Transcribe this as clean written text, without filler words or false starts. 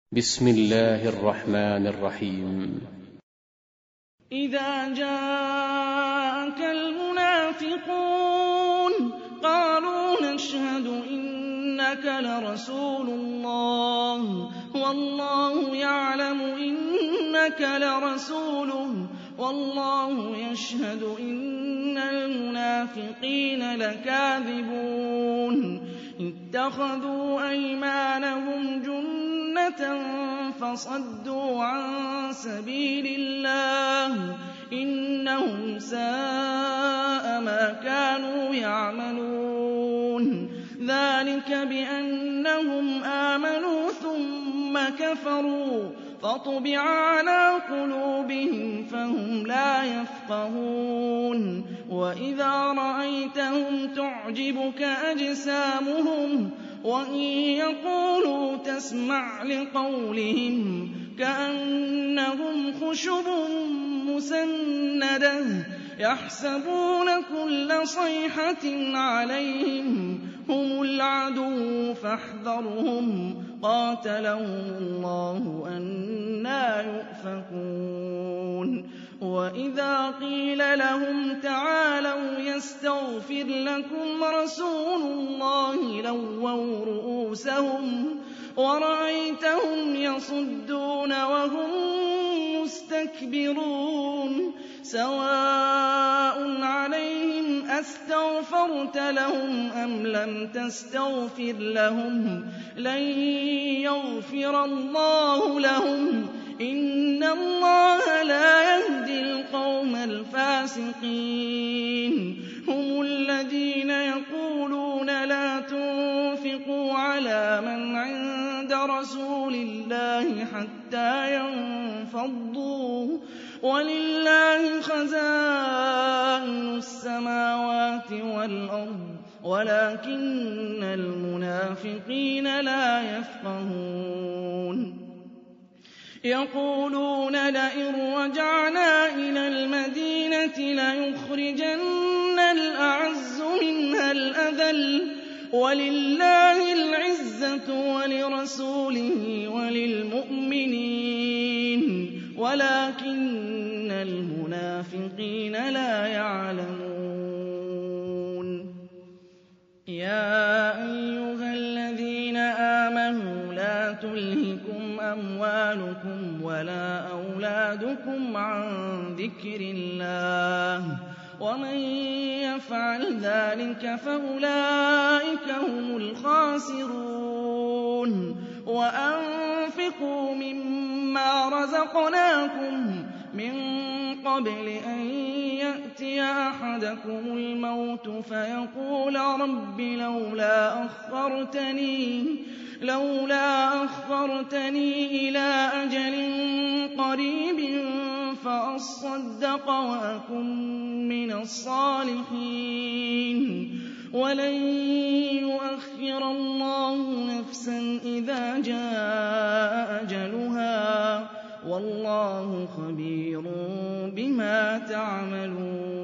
بسم الله الرحمن الرحيم. إذا جاءك المنافقون قالوا نشهد إنك لرسول الله والله يعلم إنك لرسوله والله يشهد إن المنافقين لكاذبون اتخذوا أيمانهم جنة فصدوا عن سبيل الله إنهم ساء ما كانوا يعملون ذلك بأنهم آمنوا ثم كفروا فطبع على قلوبهم فهم لا يفقهون وإذا رأيتهم تعجبك أجسامهم وإن يقولوا تسمع لقولهم كأنهم خشب مسندة يحسبون كل صيحة عليهم هم العدو فاحذرهم قاتلهم الله أنى يؤفكون وإذا قيل لهم تعالوا يستغفر لكم رسول الله لووا رؤوسهم ورأيتهم يصدون وهم مستكبرون سواء عليهم أستغفرت لهم أم لم تستغفر لهم لن يغفر الله لهم إن الله لا يهدي القوم الفاسقين هم الذين يقولون لا تنفقوا على من عند رسول الله حتى ينفضوا ولله خزائن السماوات والأرض ولكن المنافقين لا يفقهون يقولون لئن رجعنا إلى المدينة ليخرجن الأعز منها الأذل ولله العزة ولرسوله وللمؤمنين ولكن المنافقين لا يعلمون يا أيها الذين آمنوا لا تلهكم أموالكم ولا أولادكم عن ذكر الله ومن يفعل ذلك فأولئك هم الخاسرون وأنفقوا مما رزقناكم من قبل أن يأتي أحدكم الموت فيقول رب لولا أخرتني إلى أجل قريب فأصدق وأكن من الصالحين ولن يؤخر الله نفسا إذا جاء أجلها والله خبير بما تعملون